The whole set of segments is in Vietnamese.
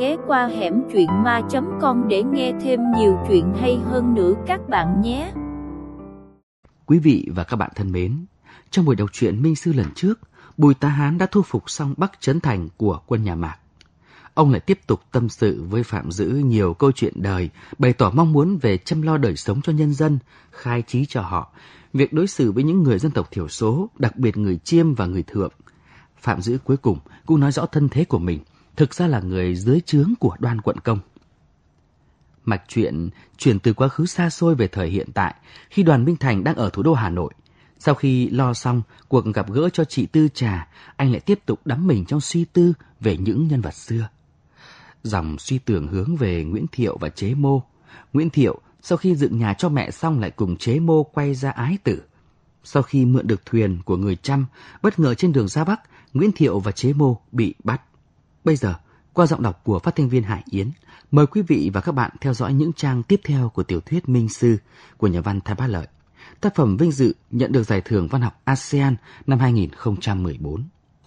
ghé qua hẻm truyện ma.com để nghe thêm nhiều chuyện hay hơn nữa các bạn nhé. Quý vị và các bạn thân mến, trong buổi đọc truyện Minh Sư lần trước, Bùi Tá Hán đã thu phục xong Bắc Trấn Thành của quân nhà Mạc. Ông lại tiếp tục tâm sự với Phạm Dữ nhiều câu chuyện đời, bày tỏ mong muốn về chăm lo đời sống cho nhân dân, khai trí cho họ, việc đối xử với những người dân tộc thiểu số, đặc biệt người Chiêm và người Thượng. Phạm Dữ cuối cùng cũng nói rõ thân thế của mình, thực ra là người dưới trướng của Đoan Quận Công. Mạch truyện chuyển từ quá khứ xa xôi về thời hiện tại, khi Đoàn Minh Thành đang ở thủ đô Hà Nội. Sau khi lo xong cuộc gặp gỡ cho chị Tư Trà, anh lại tiếp tục đắm mình trong suy tư về những nhân vật xưa. Dòng suy tưởng hướng về Nguyễn Thiệu và Chế Mô. Nguyễn Thiệu sau khi dựng nhà cho mẹ xong lại cùng Chế Mô quay ra Ái Tử. Sau khi mượn được thuyền của người Chăm, bất ngờ trên đường ra Bắc, Nguyễn Thiệu và Chế Mô bị bắt. Bây giờ, qua giọng đọc của phát thanh viên Hải Yến, mời quý vị và các bạn theo dõi những trang tiếp theo của tiểu thuyết Minh Sư của nhà văn Thái Bá Lợi. Tác phẩm vinh dự nhận được giải thưởng văn học ASEAN năm 2014.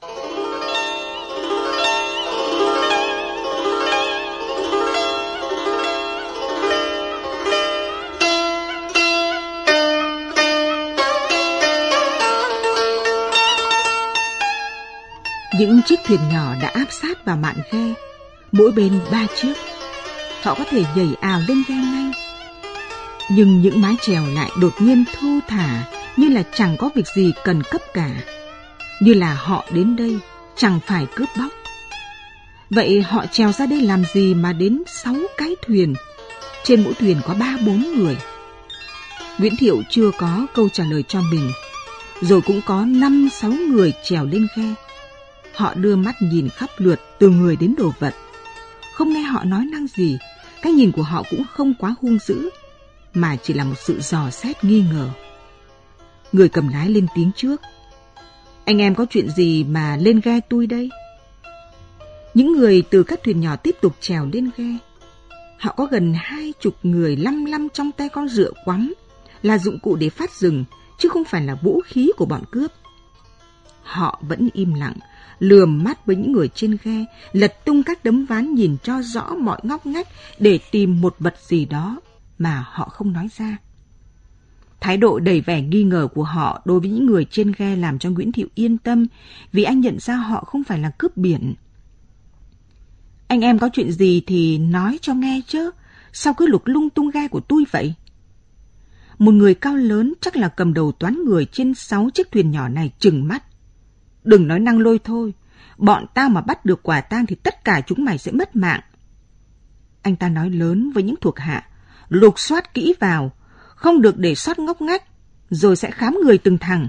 Những chiếc thuyền nhỏ đã áp sát vào mạn ghe, mỗi bên 3 chiếc. Họ có thể nhảy ào lên ghe ngay. Nhưng những mái chèo lại đột nhiên thu thả, như là chẳng có việc gì cần cấp cả, như là họ đến đây chẳng phải cướp bóc. Vậy họ chèo ra đây làm gì mà đến 6 cái thuyền, trên mỗi thuyền có 3-4 người? Nguyễn Thiệu chưa có câu trả lời cho mình, rồi cũng có 5-6 người chèo lên ghe. Họ đưa mắt nhìn khắp lượt từ người đến đồ vật. Không nghe họ nói năng gì, cái nhìn của họ cũng không quá hung dữ, mà chỉ là một sự dò xét nghi ngờ. Người cầm lái lên tiếng trước. Anh em có chuyện gì mà lên ghe tôi đây? Những người từ các thuyền nhỏ tiếp tục trèo lên ghe. Họ có gần 20 người lăm lăm trong tay con rựa quắm, là dụng cụ để phát rừng, chứ không phải là vũ khí của bọn cướp. Họ vẫn im lặng, lườm mắt với những người trên ghe, lật tung các tấm ván nhìn cho rõ mọi ngóc ngách để tìm một vật gì đó mà họ không nói ra. Thái độ đầy vẻ nghi ngờ của họ đối với những người trên ghe làm cho Nguyễn Thiệu yên tâm, vì anh nhận ra họ không phải là cướp biển. Anh em có chuyện gì thì nói cho nghe chứ, sao cứ lục lung tung ghe của tôi vậy? Một người cao lớn chắc là cầm đầu toán người trên 6 chiếc thuyền nhỏ này trừng mắt. Đừng nói năng lôi thôi, bọn tao mà bắt được quả tang thì tất cả chúng mày sẽ mất mạng. Anh ta nói lớn với những thuộc hạ, lục soát kỹ vào, không được để sót ngóc ngách, rồi sẽ khám người từng thằng.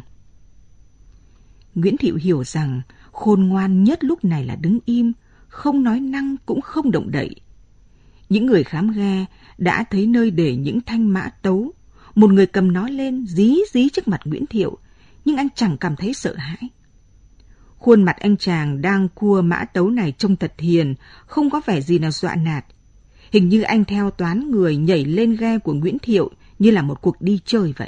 Nguyễn Thiệu hiểu rằng khôn ngoan nhất lúc này là đứng im, không nói năng cũng không động đậy. Những người khám ghe đã thấy nơi để những thanh mã tấu, một người cầm nó lên dí trước mặt Nguyễn Thiệu, nhưng anh chẳng cảm thấy sợ hãi. Khuôn mặt anh chàng đang cua mã tấu này trông thật hiền, không có vẻ gì là dọa nạt. Hình như anh theo toán người nhảy lên ghe của Nguyễn Thiệu như là một cuộc đi chơi vậy.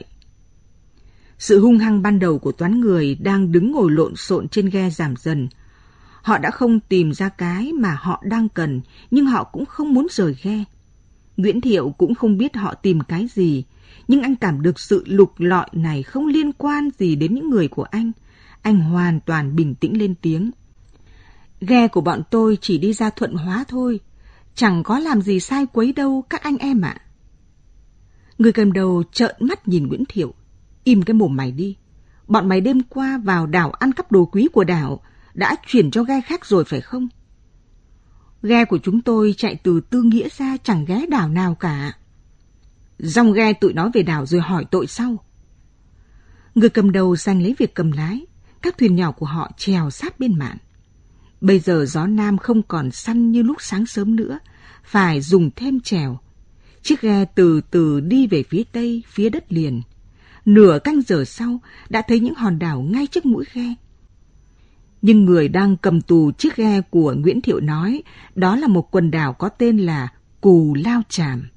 Sự hung hăng ban đầu của toán người đang đứng ngồi lộn xộn trên ghe giảm dần. Họ đã không tìm ra cái mà họ đang cần, nhưng họ cũng không muốn rời ghe. Nguyễn Thiệu cũng không biết họ tìm cái gì, nhưng anh cảm được sự lục lọi này không liên quan gì đến những người của anh. Anh hoàn toàn bình tĩnh lên tiếng. Ghe của bọn tôi chỉ đi ra Thuận Hóa thôi, chẳng có làm gì sai quấy đâu các anh em ạ. Người cầm đầu trợn mắt nhìn Nguyễn Thiệu. Im cái mồm mày đi. Bọn mày đêm qua vào đảo ăn cắp đồ quý của đảo, đã chuyển cho ghe khác rồi phải không? Ghe của chúng tôi chạy từ Tư Nghĩa ra chẳng ghé đảo nào cả. Dòng ghe tụi nó về đảo rồi hỏi tội sau. Người cầm đầu giành lấy việc cầm lái. Các thuyền nhỏ của họ chèo sát bên mạn. Bây giờ gió nam không còn săn như lúc sáng sớm nữa, phải dùng thêm chèo. Chiếc ghe từ từ đi về phía tây, phía đất liền. Nửa canh giờ sau, đã thấy những hòn đảo ngay trước mũi ghe. Nhưng người đang cầm tù chiếc ghe của Nguyễn Thiệu nói, đó là một quần đảo có tên là Cù Lao Chàm.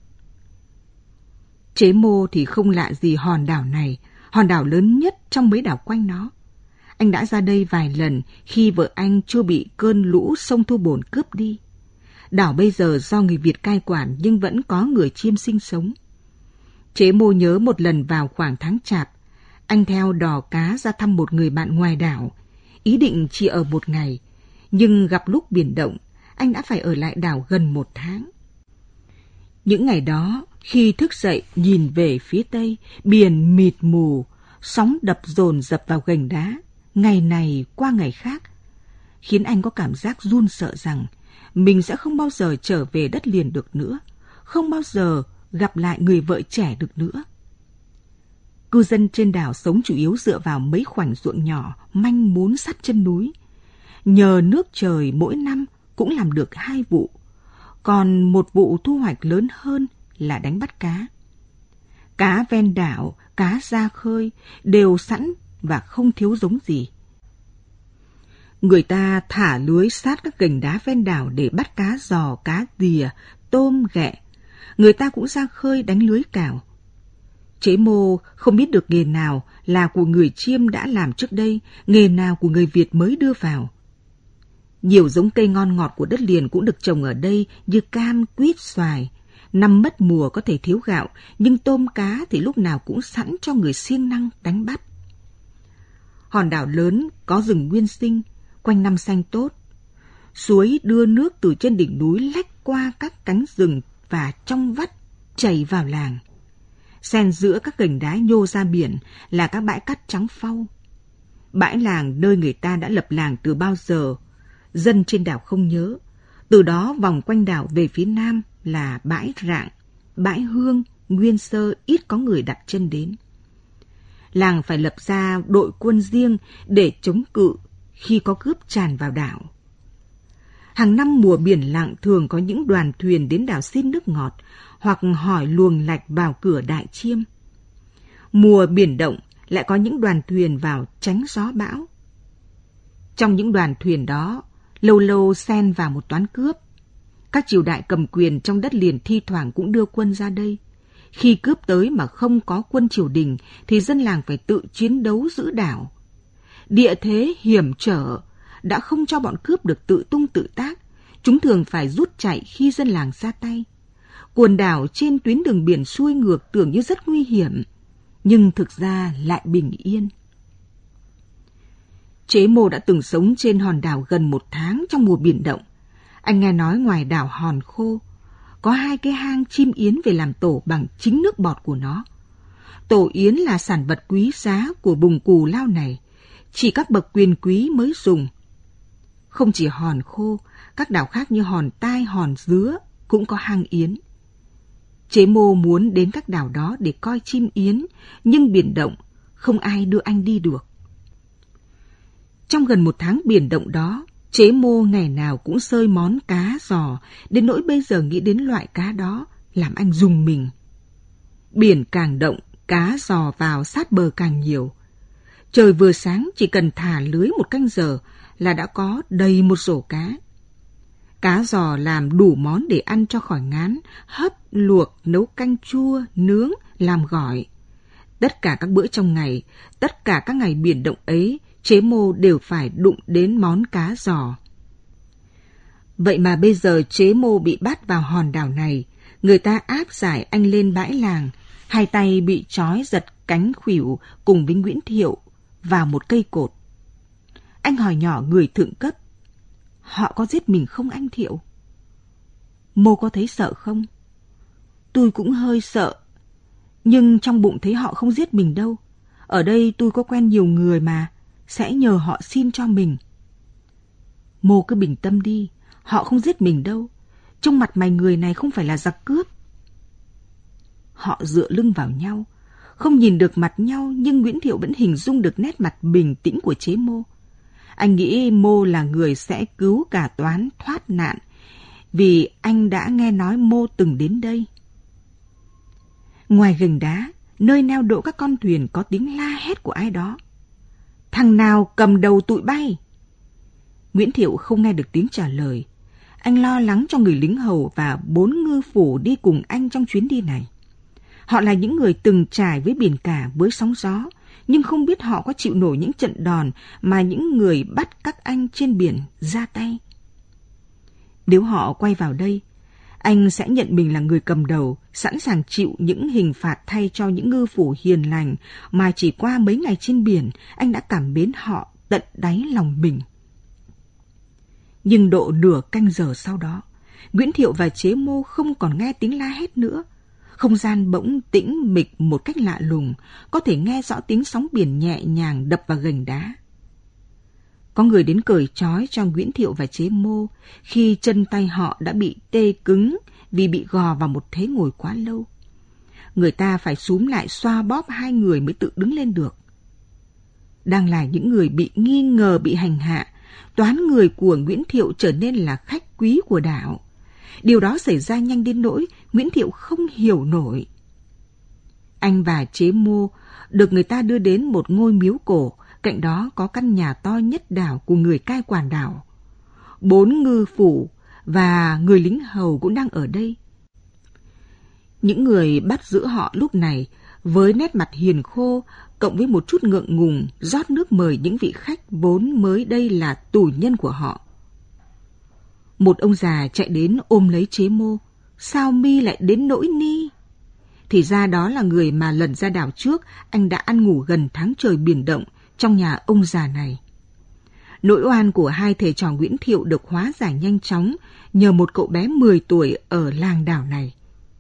Chế Mô thì không lạ gì hòn đảo này, hòn đảo lớn nhất trong mấy đảo quanh nó. Anh đã ra đây vài lần khi vợ anh chưa bị cơn lũ sông Thu Bồn cướp đi. Đảo bây giờ do người Việt cai quản nhưng vẫn có người Chiêm sinh sống. Chế Mô nhớ một lần vào khoảng tháng Chạp, anh theo đò cá ra thăm một người bạn ngoài đảo, ý định chỉ ở một ngày, nhưng gặp lúc biển động, anh đã phải ở lại đảo gần 1 tháng. Những ngày đó, khi thức dậy nhìn về phía tây, biển mịt mù, sóng đập dồn dập vào gành đá, ngày này qua ngày khác, khiến anh có cảm giác run sợ rằng mình sẽ không bao giờ trở về đất liền được nữa, không bao giờ gặp lại người vợ trẻ được nữa. Cư dân trên đảo sống chủ yếu dựa vào mấy khoảnh ruộng nhỏ manh mún sát chân núi. Nhờ nước trời mỗi năm cũng làm được 2 vụ, còn một vụ thu hoạch lớn hơn là đánh bắt cá. Cá ven đảo, cá ra khơi đều sẵn và không thiếu giống gì. Người ta thả lưới sát các gành đá ven đảo để bắt cá giò, cá dìa, tôm, ghẹ. Người ta cũng ra khơi đánh lưới cào. Chế Mô không biết được nghề nào là của người Chiêm đã làm trước đây, nghề nào của người Việt mới đưa vào. Nhiều giống cây ngon ngọt của đất liền cũng được trồng ở đây như cam, quýt, xoài. Năm mất mùa có thể thiếu gạo, nhưng tôm cá thì lúc nào cũng sẵn cho người siêng năng đánh bắt. Hòn đảo lớn có rừng nguyên sinh, quanh năm xanh tốt. Suối đưa nước từ trên đỉnh núi lách qua các cánh rừng và trong vắt chảy vào làng. Xen giữa các gành đá nhô ra biển là các bãi cát trắng phau. Bãi làng nơi người ta đã lập làng từ bao giờ, dân trên đảo không nhớ. Từ đó vòng quanh đảo về phía nam là bãi Rạng, bãi Hương, nguyên sơ ít có người đặt chân đến. Làng phải lập ra đội quân riêng để chống cự khi có cướp tràn vào đảo. Hàng năm mùa biển lặng thường có những đoàn thuyền đến đảo xin nước ngọt hoặc hỏi luồng lạch vào cửa Đại Chiêm. Mùa biển động lại có những đoàn thuyền vào tránh gió bão. Trong những đoàn thuyền đó, lâu lâu xen vào một toán cướp. Các triều đại cầm quyền trong đất liền thi thoảng cũng đưa quân ra đây. Khi cướp tới mà không có quân triều đình thì dân làng phải tự chiến đấu giữ đảo. Địa thế hiểm trở đã không cho bọn cướp được tự tung tự tác. Chúng thường phải rút chạy khi dân làng ra tay. Quần đảo trên tuyến đường biển xuôi ngược tưởng như rất nguy hiểm, nhưng thực ra lại bình yên. Chế Mô đã từng sống trên hòn đảo gần 1 tháng trong mùa biển động. Anh nghe nói ngoài đảo Hòn Khô có 2 cái hang chim yến về làm tổ bằng chính nước bọt của nó. Tổ yến là sản vật quý giá của vùng Cù Lao này, chỉ các bậc quyền quý mới dùng. Không chỉ Hòn Khô, các đảo khác như Hòn Tai, Hòn Dứa cũng có hang yến. Chế Mô muốn đến các đảo đó để coi chim yến, nhưng biển động, không ai đưa anh đi được. Trong gần 1 tháng biển động đó, Chế Mô ngày nào cũng xơi món cá giò, đến nỗi bây giờ nghĩ đến loại cá đó làm anh rùng mình. Biển càng động, cá giò vào sát bờ càng nhiều. Trời vừa sáng chỉ cần thả lưới 1 canh giờ là đã có đầy một rổ cá. Cá giò làm đủ món để ăn cho khỏi ngán, hấp, luộc, nấu canh chua, nướng, làm gỏi. Tất cả các bữa trong ngày, tất cả các ngày biển động ấy, Chế Mô đều phải đụng đến món cá giò. Vậy mà bây giờ Chế Mô bị bắt vào hòn đảo này, người ta áp giải anh lên bãi làng, 2 tay bị trói giật cánh khuỷu cùng với Nguyễn Thiệu vào một cây cột. Anh hỏi nhỏ người thượng cấp, họ có giết mình không anh Thiệu? Mô có thấy sợ không? Tôi cũng hơi sợ, nhưng trong bụng thấy họ không giết mình đâu. Ở đây tôi có quen nhiều người mà, sẽ nhờ họ xin cho mình. Mô cứ bình tâm đi, họ không giết mình đâu. Trong mặt mày người này không phải là giặc cướp. Họ dựa lưng vào nhau, không nhìn được mặt nhau, nhưng Nguyễn Thiệu vẫn hình dung được nét mặt bình tĩnh của Chế Mô. Anh nghĩ Mô là người sẽ cứu cả Toán thoát nạn, vì anh đã nghe nói Mô từng đến đây. Ngoài gành đá, nơi neo đỗ các con thuyền có tiếng la hét của ai đó. Thằng nào cầm đầu tụi bay? Nguyễn Thiệu không nghe được tiếng trả lời. Anh lo lắng cho người lính hầu và 4 ngư phủ đi cùng anh trong chuyến đi này. Họ là những người từng trải với biển cả, với sóng gió, nhưng không biết họ có chịu nổi những trận đòn mà những người bắt các anh trên biển ra tay. Nếu họ quay vào đây, anh sẽ nhận mình là người cầm đầu, sẵn sàng chịu những hình phạt thay cho những ngư phủ hiền lành mà chỉ qua mấy ngày trên biển, anh đã cảm mến họ tận đáy lòng mình. Nhưng độ nửa canh giờ sau đó, Nguyễn Thiệu và Chế Mô không còn nghe tiếng la hét nữa. Không gian bỗng tĩnh mịch một cách lạ lùng, có thể nghe rõ tiếng sóng biển nhẹ nhàng đập vào gành đá. Có người đến cởi trói cho Nguyễn Thiệu và Chế Mô khi chân tay họ đã bị tê cứng vì bị gò vào một thế ngồi quá lâu. Người ta phải xúm lại xoa bóp hai người mới tự đứng lên được. Đang là những người bị nghi ngờ bị hành hạ, toán người của Nguyễn Thiệu trở nên là khách quý của đảo. Điều đó xảy ra nhanh đến nỗi Nguyễn Thiệu không hiểu nổi. Anh và Chế Mô được người ta đưa đến một ngôi miếu cổ, cạnh đó có căn nhà to nhất đảo của người cai quản đảo. 4 ngư phủ và người lính hầu cũng đang ở đây. Những người bắt giữ họ lúc này với nét mặt hiền khô cộng với một chút ngượng ngùng rót nước mời những vị khách vốn mới đây là tù nhân của họ. Một ông già chạy đến ôm lấy Chế Mô. Sao mi lại đến nỗi ni? Thì ra đó là người mà lần ra đảo trước anh đã ăn ngủ gần tháng trời biển động trong nhà ông già này. Nỗi oan của hai thầy trò Nguyễn Thiệu được hóa giải nhanh chóng nhờ một cậu bé 10 tuổi ở làng đảo này.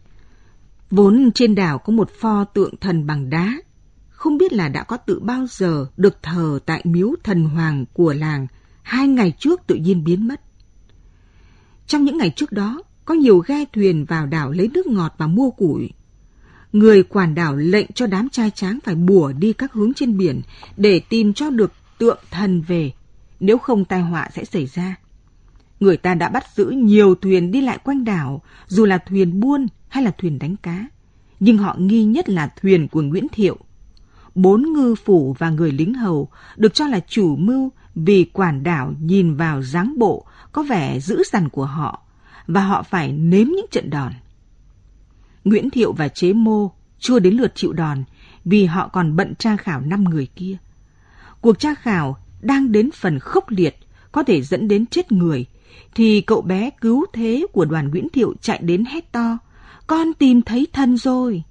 Vốn trên đảo có một pho tượng thần bằng đá, không biết là đã có từ bao giờ được thờ tại miếu thần hoàng của làng, 2 ngày trước tự nhiên biến mất. Trong những ngày trước đó, có nhiều ghe thuyền vào đảo lấy nước ngọt và mua củi. Người quản đảo lệnh cho đám trai tráng phải bủa đi các hướng trên biển để tìm cho được tượng thần về, nếu không tai họa sẽ xảy ra. Người ta đã bắt giữ nhiều thuyền đi lại quanh đảo, dù là thuyền buôn hay là thuyền đánh cá, nhưng họ nghi nhất là thuyền của Nguyễn Thiệu. 4 ngư phủ và người lính hầu được cho là chủ mưu vì quản đảo nhìn vào dáng bộ có vẻ dữ dằn của họ, và họ phải nếm những trận đòn. Nguyễn Thiệu và Chế Mô chưa đến lượt chịu đòn vì họ còn bận tra khảo 5 người kia. Cuộc tra khảo đang đến phần khốc liệt, có thể dẫn đến chết người, thì cậu bé cứu thế của đoàn Nguyễn Thiệu chạy đến hét to, con tìm thấy thân rồi.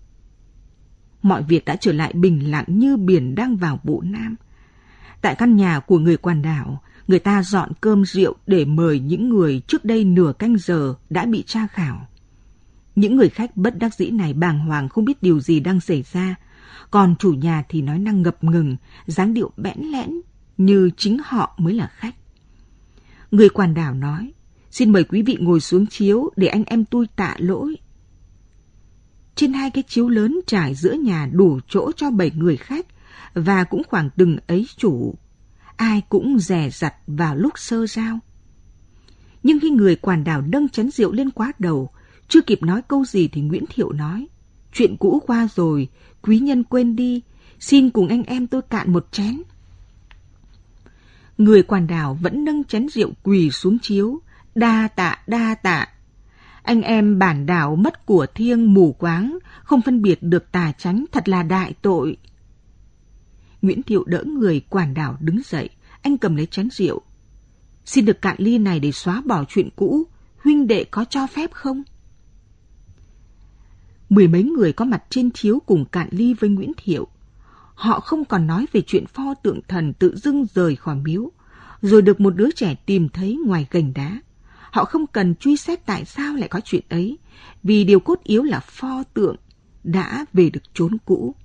Mọi việc đã trở lại bình lặng như biển đang vào bộ Nam. Tại căn nhà của người quản đảo, người ta dọn cơm rượu để mời những người trước đây nửa canh giờ đã bị tra khảo. Những người khách bất đắc dĩ này bàng hoàng không biết điều gì đang xảy ra, còn chủ nhà thì nói năng ngập ngừng, dáng điệu bẽn lẽn như chính họ mới là khách. Người quản đảo nói, xin mời quý vị ngồi xuống chiếu để anh em tôi tạ lỗi. Trên 2 cái chiếu lớn trải giữa nhà đủ chỗ cho 7 người khách, và cũng khoảng từng ấy chủ. Ai cũng dè dặt vào lúc sơ giao. Nhưng khi người quản đảo nâng chén rượu lên quá đầu, chưa kịp nói câu gì thì Nguyễn Thiệu nói, chuyện cũ qua rồi, quý nhân quên đi, xin cùng anh em tôi cạn một chén. Người quản đảo vẫn nâng chén rượu quỳ xuống chiếu, đa tạ. Anh em bản đảo mất của thiêng mù quáng, không phân biệt được tà chánh, thật là đại tội. Nguyễn Thiệu đỡ người quản đảo đứng dậy, anh cầm lấy chén rượu. Xin được cạn ly này để xóa bỏ chuyện cũ, huynh đệ có cho phép không? 10 mấy người có mặt trên chiếu cùng cạn ly với Nguyễn Thiệu. Họ không còn nói về chuyện pho tượng thần tự dưng rời khỏi miếu, rồi được một đứa trẻ tìm thấy ngoài gành đá. Họ không cần truy xét tại sao lại có chuyện ấy, vì điều cốt yếu là pho tượng đã về được chốn cũ.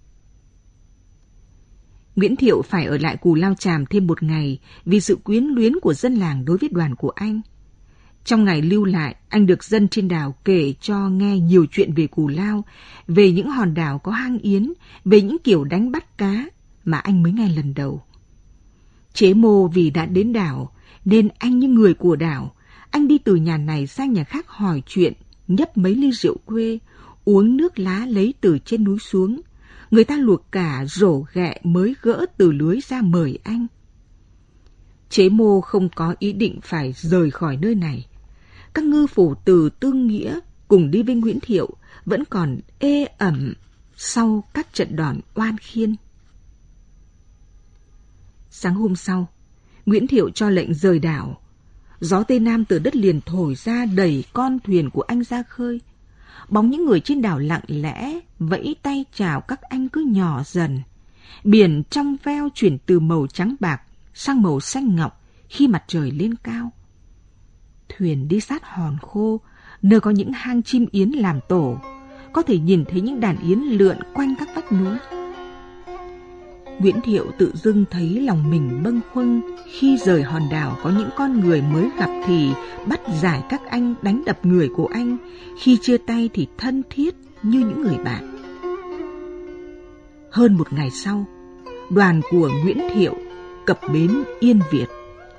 Nguyễn Thiệu phải ở lại Cù Lao Chàm thêm 1 ngày vì sự quyến luyến của dân làng đối với đoàn của anh. Trong ngày lưu lại, anh được dân trên đảo kể cho nghe nhiều chuyện về Cù Lao, về những hòn đảo có hang yến, về những kiểu đánh bắt cá mà anh mới nghe lần đầu. Chế Mô vì đã đến đảo, nên anh như người của đảo. Anh đi từ nhà này sang nhà khác hỏi chuyện, nhấp mấy ly rượu quê, uống nước lá lấy từ trên núi xuống. Người ta luộc cả rổ ghẹ mới gỡ từ lưới ra mời anh. Chế Mô không có ý định phải rời khỏi nơi này. Các ngư phủ từ Tương Nghĩa cùng đi với Nguyễn Thiệu vẫn còn ê ẩm sau các trận đòn oan khiên. Sáng hôm sau, Nguyễn Thiệu cho lệnh rời đảo. Gió Tây Nam từ đất liền thổi ra đẩy con thuyền của anh ra khơi. Bóng những người trên đảo lặng lẽ vẫy tay chào các anh cứ nhỏ dần. Biển trong veo chuyển từ màu trắng bạc sang màu xanh ngọc khi mặt trời lên cao. Thuyền đi sát hòn khô, nơi có những hang chim yến làm tổ, có thể nhìn thấy những đàn yến lượn quanh các vách núi. Nguyễn Thiệu tự dưng thấy lòng mình bâng khuâng khi rời hòn đảo có những con người mới gặp thì bắt giải các anh đánh đập người của anh, khi chia tay thì thân thiết như những người bạn. Hơn một ngày sau, đoàn của Nguyễn Thiệu cập bến Yên Việt.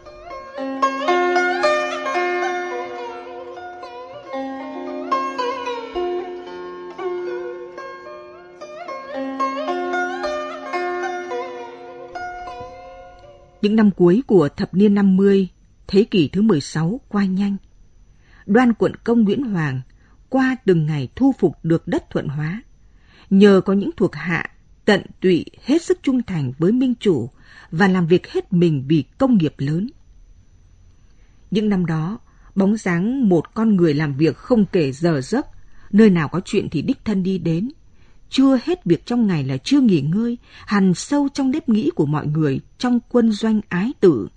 Những năm cuối của thập niên 50, thế kỷ thứ 16 qua nhanh. Đoan quận công Nguyễn Hoàng qua từng ngày thu phục được đất Thuận Hóa. Nhờ có những thuộc hạ tận tụy hết sức trung thành với minh chủ và làm việc hết mình vì công nghiệp lớn. Những năm đó, bóng dáng một con người làm việc không kể giờ giấc, nơi nào có chuyện thì đích thân đi đến. Chưa hết việc trong ngày là chưa nghỉ ngơi, hằn sâu trong nếp nghĩ của mọi người trong quân doanh ái tử.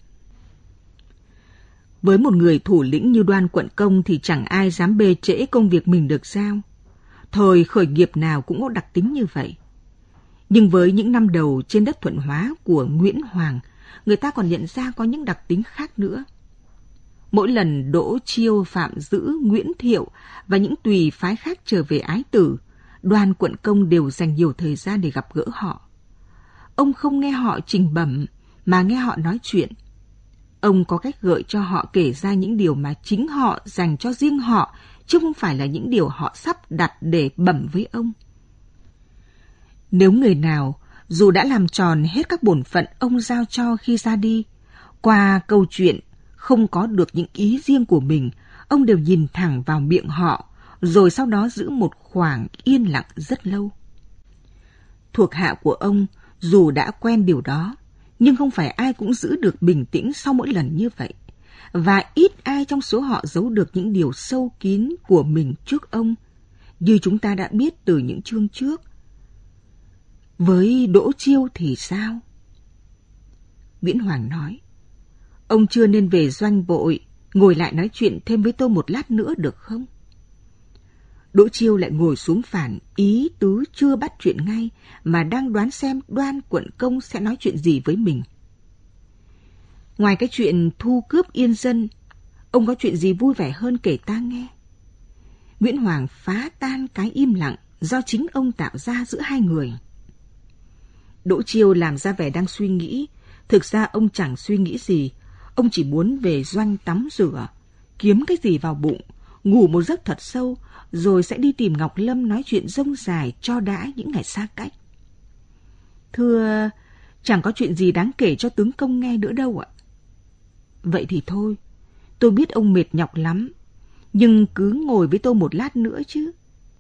Với một người thủ lĩnh như Đoan quận công thì chẳng ai dám bê trễ công việc mình được giao. Thời khởi nghiệp nào cũng có đặc tính như vậy. Nhưng với những năm đầu trên đất Thuận Hóa của Nguyễn Hoàng, người ta còn nhận ra có những đặc tính khác nữa. Mỗi lần Đỗ Chiêu, Phạm Dữ, Nguyễn Thiệu và những tùy phái khác trở về ái tử, Đoan quận công đều dành nhiều thời gian để gặp gỡ họ. Ông không nghe họ trình bẩm, mà nghe họ nói chuyện. Ông có cách gợi cho họ kể ra những điều mà chính họ dành cho riêng họ, chứ không phải là những điều họ sắp đặt để bẩm với ông. Nếu người nào, dù đã làm tròn hết các bổn phận ông giao cho khi ra đi, qua câu chuyện không có được những ý riêng của mình, ông đều nhìn thẳng vào miệng họ, rồi sau đó giữ một khoảng yên lặng rất lâu. Thuộc hạ của ông dù đã quen điều đó, nhưng không phải ai cũng giữ được bình tĩnh sau mỗi lần như vậy, và ít ai trong số họ giấu được những điều sâu kín của mình trước ông, như chúng ta đã biết từ những chương trước. Với Đỗ Chiêu thì sao? Nguyễn Hoàng nói, ông chưa nên về doanh vội, ngồi lại nói chuyện thêm với tôi một lát nữa được không? Đỗ Chiêu lại ngồi xuống phản, ý tứ chưa bắt chuyện ngay, mà đang đoán xem Đoan quận công sẽ nói chuyện gì với mình. Ngoài cái chuyện thu cướp yên dân, ông có chuyện gì vui vẻ hơn kể ta nghe? Nguyễn Hoàng phá tan cái im lặng do chính ông tạo ra giữa hai người. Đỗ Chiêu làm ra vẻ đang suy nghĩ, thực ra ông chẳng suy nghĩ gì, ông chỉ muốn về doanh tắm rửa, kiếm cái gì vào bụng, ngủ một giấc thật sâu, rồi sẽ đi tìm Ngọc Lâm nói chuyện rông dài cho đã những ngày xa cách. Thưa, chẳng có chuyện gì đáng kể cho tướng công nghe nữa đâu ạ. Vậy thì thôi, tôi biết ông mệt nhọc lắm, nhưng cứ ngồi với tôi một lát nữa chứ.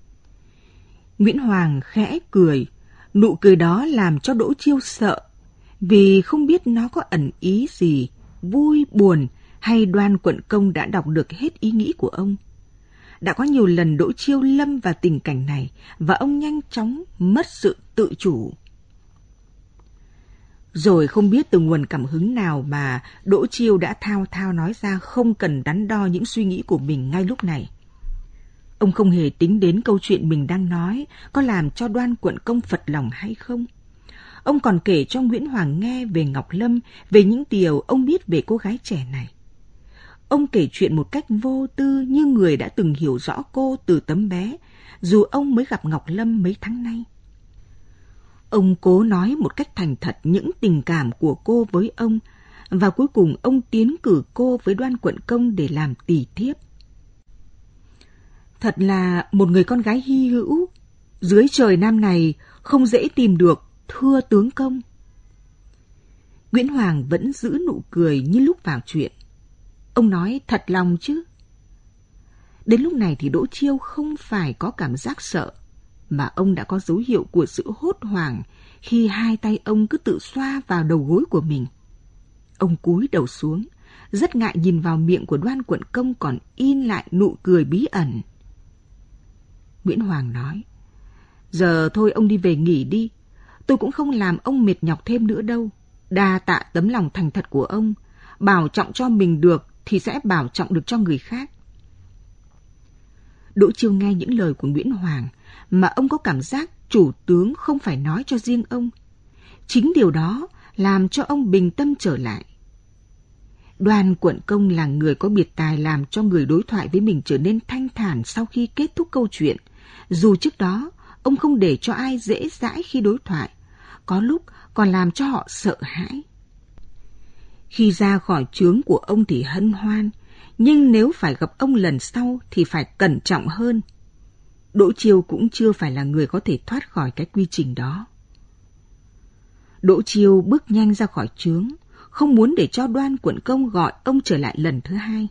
Nguyễn Hoàng khẽ cười, nụ cười đó làm cho Đỗ Chiêu sợ, vì không biết nó có ẩn ý gì, vui, buồn, hay Đoan quận công đã đọc được hết ý nghĩ của ông. Đã có nhiều lần Đỗ Chiêu lâm vào tình cảnh này, và ông nhanh chóng mất sự tự chủ. Rồi không biết từ nguồn cảm hứng nào mà Đỗ Chiêu đã thao thao nói ra không cần đắn đo những suy nghĩ của mình ngay lúc này. Ông không hề tính đến câu chuyện mình đang nói có làm cho Đoan quận công phật lòng hay không. Ông còn kể cho Nguyễn Hoàng nghe về Ngọc Lâm, về những điều ông biết về cô gái trẻ này. Ông kể chuyện một cách vô tư như người đã từng hiểu rõ cô từ tấm bé, dù ông mới gặp Ngọc Lâm mấy tháng nay. Ông cố nói một cách thành thật những tình cảm của cô với ông, và cuối cùng ông tiến cử cô với Đoan quận công để làm tỳ thiếp. Thật là một người con gái hy hữu, dưới trời Nam này không dễ tìm được, thưa tướng công. Nguyễn Hoàng vẫn giữ nụ cười như lúc vào chuyện. Ông nói thật lòng chứ. Đến lúc này thì Đỗ Chiêu không phải có cảm giác sợ, mà ông đã có dấu hiệu của sự hốt hoảng khi hai tay ông cứ tự xoa vào đầu gối của mình. Ông cúi đầu xuống, rất ngại nhìn vào miệng của Đoan Quận Công còn in lại nụ cười bí ẩn. Nguyễn Hoàng nói, giờ thôi ông đi về nghỉ đi, tôi cũng không làm ông mệt nhọc thêm nữa đâu. Đa tạ tấm lòng thành thật của ông, bảo trọng cho mình được thì sẽ bảo trọng được cho người khác. Đỗ Chiêu nghe những lời của Nguyễn Hoàng mà ông có cảm giác chủ tướng không phải nói cho riêng ông. Chính điều đó làm cho ông bình tâm trở lại. Đoan Quận Công là người có biệt tài làm cho người đối thoại với mình trở nên thanh thản sau khi kết thúc câu chuyện. Dù trước đó, ông không để cho ai dễ dãi khi đối thoại, có lúc còn làm cho họ sợ hãi. Khi ra khỏi trướng của ông thì hân hoan, nhưng nếu phải gặp ông lần sau thì phải cẩn trọng hơn. Đỗ Chiêu cũng chưa phải là người có thể thoát khỏi cái quy trình đó. Đỗ Chiêu bước nhanh ra khỏi trướng, không muốn để cho Đoan Quận Công gọi ông trở lại lần thứ hai.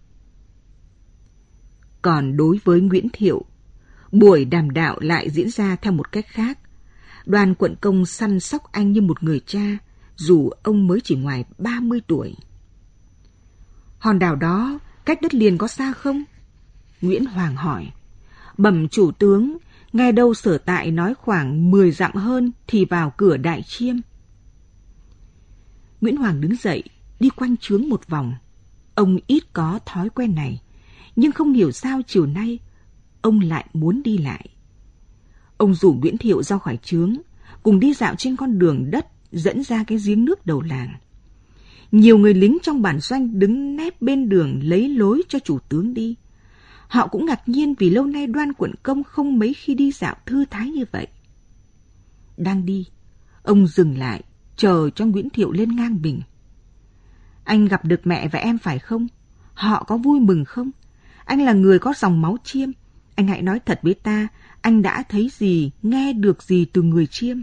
Còn đối với Nguyễn Thiệu, buổi đàm đạo lại diễn ra theo một cách khác. Đoan Quận Công săn sóc anh như một người cha, dù ông mới chỉ ngoài 30 tuổi. Hòn đảo đó cách đất liền có xa không? Nguyễn Hoàng hỏi. Bẩm chủ tướng, nghe đâu sở tại nói khoảng 10 dặm hơn thì vào cửa Đại Chiêm. Nguyễn Hoàng đứng dậy, đi quanh trướng một vòng. Ông ít có thói quen này, nhưng không hiểu sao chiều nay ông lại muốn đi lại. Ông rủ Nguyễn Thiệu ra khỏi trướng, cùng đi dạo trên con đường đất dẫn ra cái giếng nước đầu làng. Nhiều người lính trong bản doanh đứng nép bên đường lấy lối cho chủ tướng đi. Họ cũng ngạc nhiên vì lâu nay Đoan Quận Công không mấy khi đi dạo thư thái như vậy. Đang đi, ông dừng lại, chờ cho Nguyễn Thiệu lên ngang mình. Anh gặp được mẹ và em phải không? Họ có vui mừng không? Anh là người có dòng máu Chiêm. Anh hãy nói thật với ta, anh đã thấy gì, nghe được gì từ người Chiêm?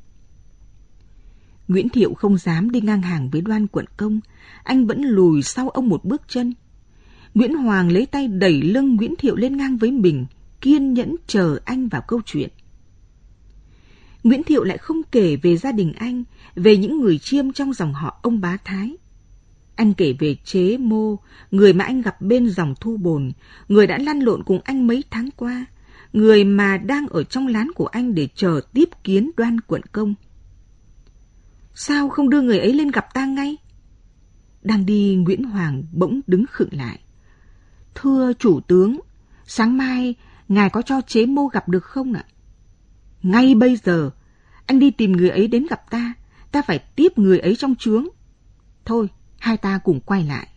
Nguyễn Thiệu không dám đi ngang hàng với Đoan Quận Công. Anh vẫn lùi sau ông một bước chân. Nguyễn Hoàng lấy tay đẩy lưng Nguyễn Thiệu lên ngang với mình, kiên nhẫn chờ anh vào câu chuyện. Nguyễn Thiệu lại không kể về gia đình anh, về những người Chiêm trong dòng họ ông Bá Thái. Anh kể về Chế Mô, người mà anh gặp bên dòng Thu Bồn, người đã lăn lộn cùng anh mấy tháng qua, người mà đang ở trong lán của anh để chờ tiếp kiến Đoan Quận Công. Sao không đưa người ấy lên gặp ta ngay? Đang đi, Nguyễn Hoàng bỗng đứng khựng lại. Thưa chủ tướng, sáng mai ngài có cho Chế Mô gặp được không ạ? Ngay bây giờ, anh đi tìm người ấy đến gặp ta, ta phải tiếp người ấy trong trướng. Thôi, hai ta cùng quay lại.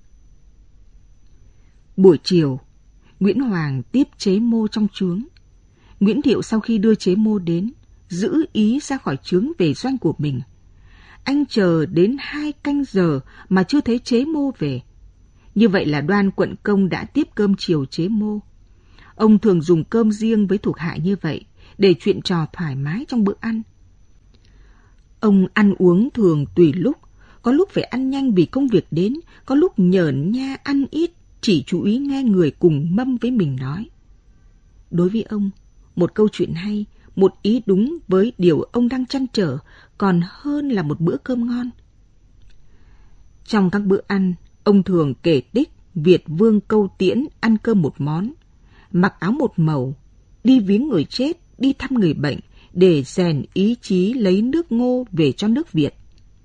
Buổi chiều, Nguyễn Hoàng tiếp Chế Mô trong trướng. Nguyễn Thiệu sau khi đưa Chế Mô đến, giữ ý ra khỏi trướng về doanh của mình. Anh chờ đến 2 canh giờ mà chưa thấy Chế Mô về. Như vậy là Đoan Quận Công đã tiếp cơm chiều Chế Mô. Ông thường dùng cơm riêng với thuộc hạ như vậy, để chuyện trò thoải mái trong bữa ăn. Ông ăn uống thường tùy lúc, có lúc phải ăn nhanh vì công việc đến, có lúc nhởn nha ăn ít, chỉ chú ý nghe người cùng mâm với mình nói. Đối với ông, một câu chuyện hay, một ý đúng với điều ông đang trăn trở, còn hơn là một bữa cơm ngon. Trong các bữa ăn, ông thường kể tích Việt Vương Câu Tiễn ăn cơm một món, mặc áo một màu, đi viếng người chết, đi thăm người bệnh để rèn ý chí lấy nước Ngô về cho nước Việt.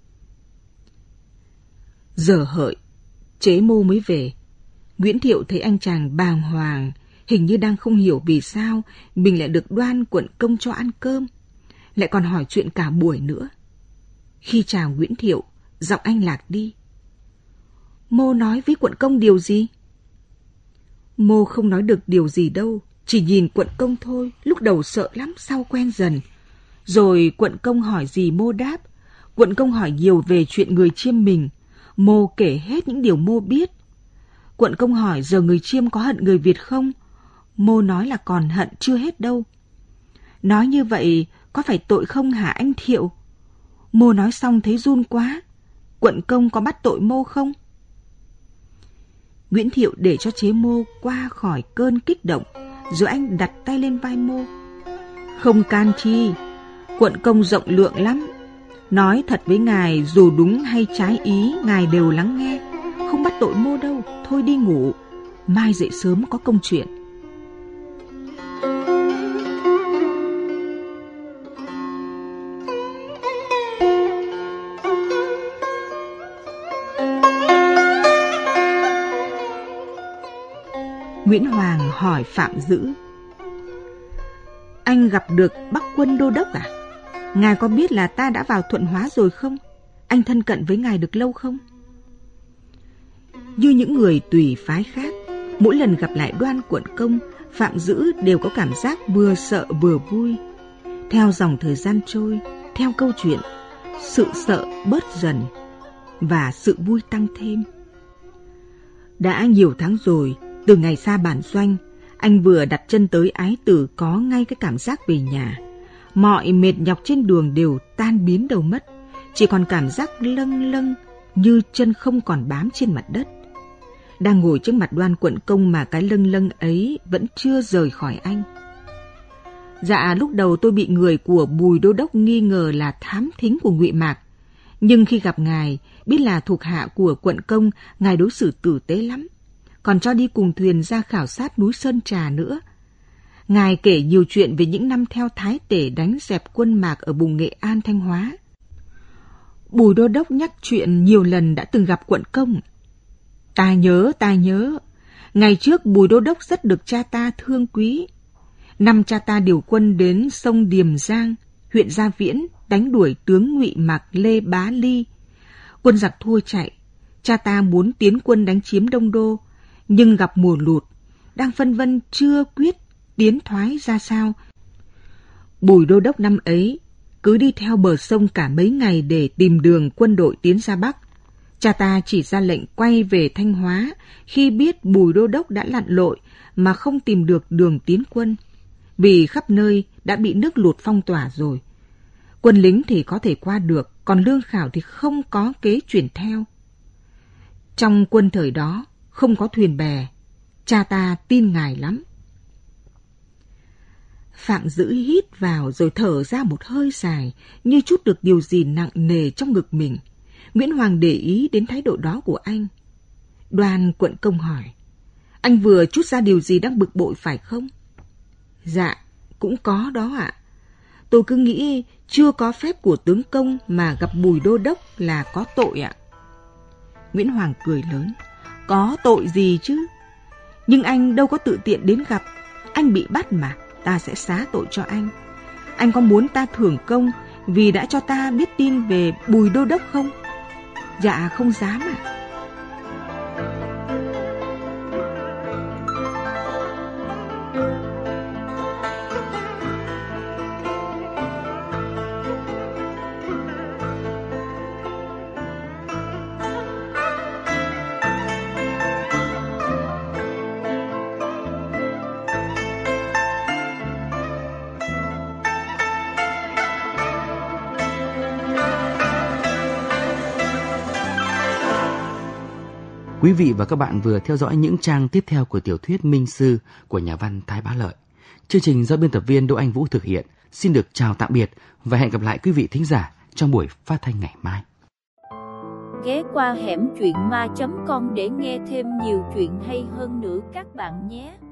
Giờ hợi, Chế Mô mới về. Nguyễn Thiệu thấy anh chàng bàng hoàng, hình như đang không hiểu vì sao mình lại được Đoan Quận Công cho ăn cơm, lại còn hỏi chuyện cả buổi nữa. Khi chào Nguyễn Thiệu, giọng anh lạc đi. Mô nói với Quận Công điều gì? Mô không nói được điều gì đâu, chỉ nhìn Quận Công thôi, lúc đầu sợ lắm, sau quen dần. Rồi Quận Công hỏi gì Mô đáp. Quận Công hỏi nhiều về chuyện người Chiêm mình, Mô kể hết những điều Mô biết. Quận Công hỏi giờ người Chiêm có hận người Việt không? Mô nói là còn hận chưa hết đâu. Nói như vậy có phải tội không hả anh Thiệu? Mô nói xong thấy run quá. Quận Công có bắt tội Mô không? Nguyễn Thiệu để cho Chế Mô qua khỏi cơn kích động, rồi anh đặt tay lên vai Mô. Không can chi, Quận Công rộng lượng lắm. Nói thật với ngài, dù đúng hay trái ý, ngài đều lắng nghe. không bắt tội Mô đâu, thôi đi ngủ, mai dậy sớm có công chuyện. Nguyễn Hoàng hỏi Phạm Dữ: Anh gặp được Bắc Quân Đô Đốc à? Ngài có biết là ta đã vào Thuận Hóa rồi không? Anh thân cận với ngài được lâu không? Như những người tùy phái khác, mỗi lần gặp lại Đoan Quận Công, Phạm Dữ đều có cảm giác vừa sợ vừa vui. Theo dòng thời gian trôi, theo câu chuyện, sự sợ bớt dần và sự vui tăng thêm. Đã nhiều tháng rồi, từ ngày xa bản doanh, anh vừa đặt chân tới Ái Tử có ngay cái cảm giác về nhà. Mọi mệt nhọc trên đường đều tan biến đâu mất, chỉ còn cảm giác lâng lâng như chân không còn bám trên mặt đất. Đang ngồi trước mặt Đoan Quận Công mà cái lâng lâng ấy vẫn chưa rời khỏi anh. Dạ, lúc đầu tôi bị người của Bùi Đô Đốc nghi ngờ là thám thính của Ngụy Mạc, nhưng khi gặp ngài, biết là thuộc hạ của Quận Công, ngài đối xử tử tế lắm, còn cho đi cùng thuyền ra khảo sát núi Sơn Trà nữa. Ngài kể nhiều chuyện về những năm theo Thái Tể đánh dẹp quân Mạc ở vùng Nghệ An, Thanh Hóa. Bùi Đô Đốc nhắc chuyện nhiều lần đã từng gặp Quận Công. Ta nhớ. Ngày trước Bùi Đô Đốc rất được cha ta thương quý. Năm cha ta điều quân đến sông Điềm Giang, huyện Gia Viễn, đánh đuổi tướng Ngụy Mạc Lê Bá Ly. Quân giặc thua chạy. Cha ta muốn tiến quân đánh chiếm Đông Đô, nhưng gặp mùa lụt, đang phân vân chưa quyết tiến thoái ra sao. Bùi Đô Đốc năm ấy cứ đi theo bờ sông cả mấy ngày để tìm đường quân đội tiến ra Bắc. Cha ta chỉ ra lệnh quay về Thanh Hóa khi biết Bùi Đô Đốc đã lặn lội mà không tìm được đường tiến quân, vì khắp nơi đã bị nước lụt phong tỏa rồi. Quân lính thì có thể qua được, còn lương khảo thì không có kế chuyển theo. Trong quân thời đó không có thuyền bè, cha ta tin ngài lắm. Phạm Dữ hít vào rồi thở ra một hơi dài, như trút được điều gì nặng nề trong ngực mình. Nguyễn Hoàng để ý đến thái độ đó của anh. Đoan Quận Công hỏi: Anh vừa trút ra điều gì đang bực bội phải không? Dạ, cũng có đó ạ. Tôi cứ nghĩ chưa có phép của tướng công mà gặp Bùi Đô Đốc là có tội ạ. Nguyễn Hoàng cười lớn: Có tội gì chứ? Nhưng anh đâu có tự tiện đến gặp. Anh bị bắt mà, ta sẽ xá tội cho anh. Anh có muốn ta thưởng công vì đã cho ta biết tin về Bùi Đô Đốc không? Dạ, không dám ạ. Quý vị và các bạn vừa theo dõi những trang tiếp theo của tiểu thuyết Minh Sư của nhà văn Thái Bá Lợi. Chương trình do biên tập viên Đỗ Anh Vũ thực hiện. Xin được chào tạm biệt và hẹn gặp lại quý vị thính giả trong buổi phát thanh ngày mai. Ghé qua hẻm truyện ma.com để nghe thêm nhiều chuyện hay hơn nữa các bạn nhé.